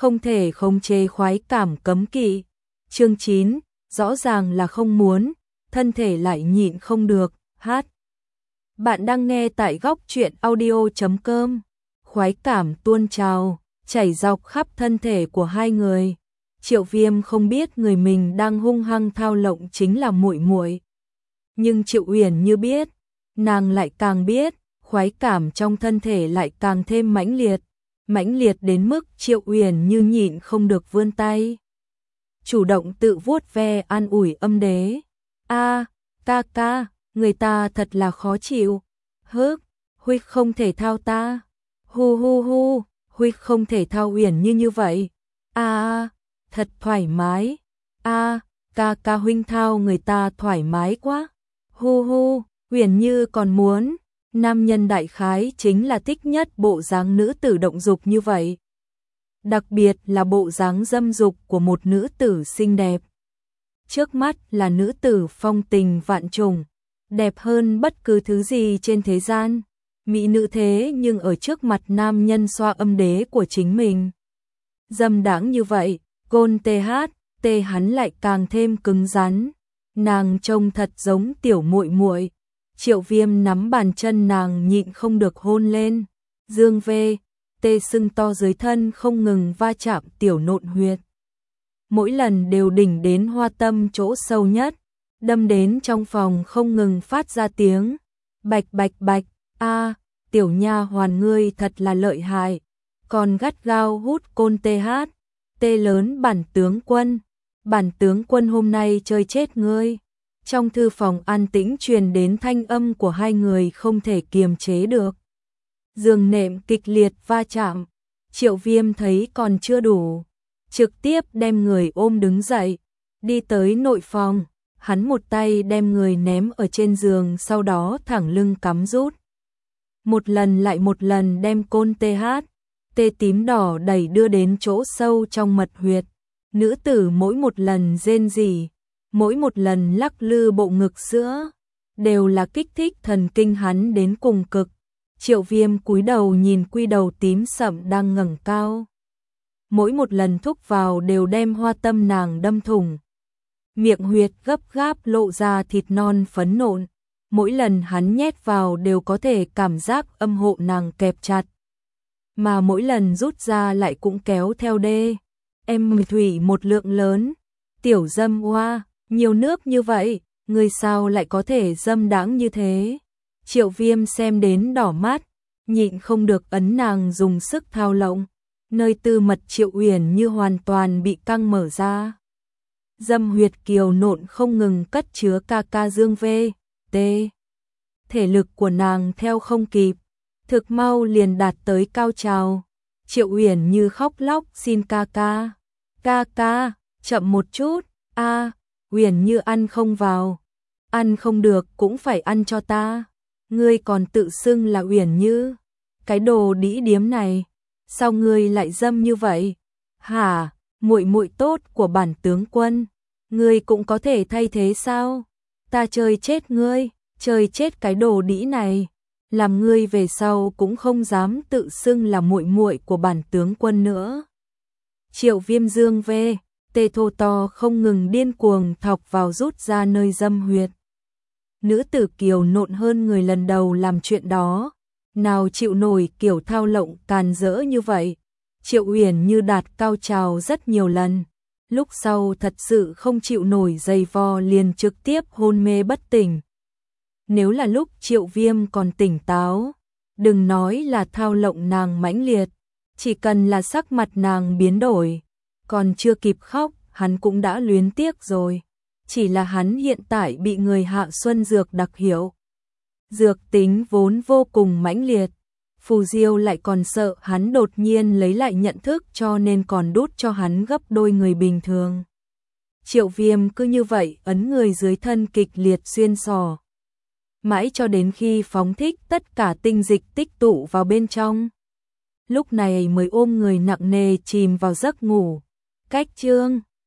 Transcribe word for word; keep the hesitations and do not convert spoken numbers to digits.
không thể khống chế khoái cảm cấm kỵ. Chương chín, rõ ràng là không muốn, thân thể lại nhịn không được, hát. Bạn đang nghe tại góc truyện audio chấm com. Khoái cảm tuôn trào, chảy dọc khắp thân thể của hai người. Triệu Viêm không biết người mình đang hung hăng thao lộng chính là muội muội. Nhưng Triệu Uyển Như biết, nàng lại càng biết, khoái cảm trong thân thể lại càng thêm mãnh liệt, mãnh liệt đến mức Triệu Uyển Như nhịn không được vươn tay, chủ động tự vuốt ve an ủi âm đế. A, ca ca, người ta thật là khó chịu. Hức, huy không thể thao ta. Hu hu hu, huy không thể thao Uyển Như như vậy. A, thật thoải mái. A, ca ca huynh thao người ta thoải mái quá. Hu hu, Uyển Như còn muốn. Nam nhân đại khái chính là thích nhất bộ dáng nữ tử động dục như vậy. Đặc biệt là bộ dáng dâm dục của một nữ tử xinh đẹp. Trước mắt là nữ tử phong tình vạn trùng, đẹp hơn bất cứ thứ gì trên thế gian. Mỹ nữ thế nhưng ở trước mặt nam nhân xoa âm đế của chính mình. Dâm đãng như vậy, Gôn tê hát, tê hắn lại càng thêm cứng rắn. Nàng trông thật giống tiểu muội muội. Triệu Viêm nắm bàn chân nàng nhịn không được hôn lên. Dương vê, tê sưng to dưới thân không ngừng va chạm tiểu nộn huyệt. Mỗi lần đều đỉnh đến hoa tâm chỗ sâu nhất, đâm đến trong phòng không ngừng phát ra tiếng bạch bạch bạch. A, tiểu nha hoàn ngươi thật là lợi hại, còn gắt gao hút côn tê hát. Tê lớn bản tướng quân, bản tướng quân hôm nay chơi chết ngươi. Trong thư phòng an tĩnh truyền đến thanh âm của hai người không thể kiềm chế được. Giường nệm kịch liệt va chạm, Triệu Viêm thấy còn chưa đủ, trực tiếp đem người ôm đứng dậy, đi tới nội phòng, hắn một tay đem người ném ở trên giường, sau đó thẳng lưng cắm rút. Một lần lại một lần đem côn tê hát, tê tím đỏ đẩy đưa đến chỗ sâu trong mật huyệt. Nữ tử mỗi một lần rên rỉ, mỗi một lần lắc lư bộ ngực sữa, đều là kích thích thần kinh hắn đến cùng cực. Triệu Viêm cúi đầu nhìn quy đầu tím sậm đang ngẩng cao. Mỗi một lần thúc vào đều đem hoa tâm nàng đâm thủng. Miệng huyệt gấp gáp lộ ra thịt non phấn nộn. Mỗi lần hắn nhét vào đều có thể cảm giác âm hộ nàng kẹp chặt. Mà mỗi lần rút ra lại cũng kéo theo đê. Em thủy một lượng lớn. Tiểu dâm hoa, nhiều nước như vậy, người sao lại có thể dâm đãng như thế? Triệu Viêm xem đến đỏ mắt, nhịn không được ấn nàng dùng sức thao lộng. Nơi tư mật Triệu Uyển Như hoàn toàn bị căng mở ra. Dâm huyệt kiều nộn không ngừng cất chứa ca ca dương vê, tê. Thể lực của nàng theo không kịp, thực mau liền đạt tới cao trào. Triệu Uyển Như khóc lóc xin ca ca. Ca ca, chậm một chút, a, Uyển Như ăn không vào. Ăn không được cũng phải ăn cho ta. Ngươi còn tự xưng là Uyển Như. Cái đồ đĩ điếm này, sao ngươi lại dâm như vậy? Hả, muội muội tốt của bản tướng quân, ngươi cũng có thể thay thế sao? Ta chơi chết ngươi, chơi chết cái đồ đĩ này, làm ngươi về sau cũng không dám tự xưng là muội muội của bản tướng quân nữa. Triệu Viêm dương vê, tê thô to không ngừng điên cuồng thọc vào rút ra nơi dâm huyệt. Nữ tử kiều nộn hơn người lần đầu làm chuyện đó, nào chịu nổi kiểu thao lộng càn rỡ như vậy. Triệu Uyển Như đạt cao trào rất nhiều lần, lúc sau thật sự không chịu nổi giày vò liền trực tiếp hôn mê bất tỉnh. Nếu là lúc Triệu Viêm còn tỉnh táo, đừng nói là thao lộng nàng mãnh liệt, chỉ cần là sắc mặt nàng biến đổi, còn chưa kịp khóc, hắn cũng đã luyến tiếc rồi. Chỉ là hắn hiện tại bị người hạ xuân dược đặc hiệu. Dược tính vốn vô cùng mãnh liệt, Phù Diêu lại còn sợ hắn đột nhiên lấy lại nhận thức cho nên còn đút cho hắn gấp đôi người bình thường. Triệu Viêm cứ như vậy ấn người dưới thân kịch liệt xuyên sò. Mãi cho đến khi phóng thích tất cả tinh dịch tích tụ vào bên trong. Lúc này mới ôm người nặng nề chìm vào giấc ngủ. Cách chương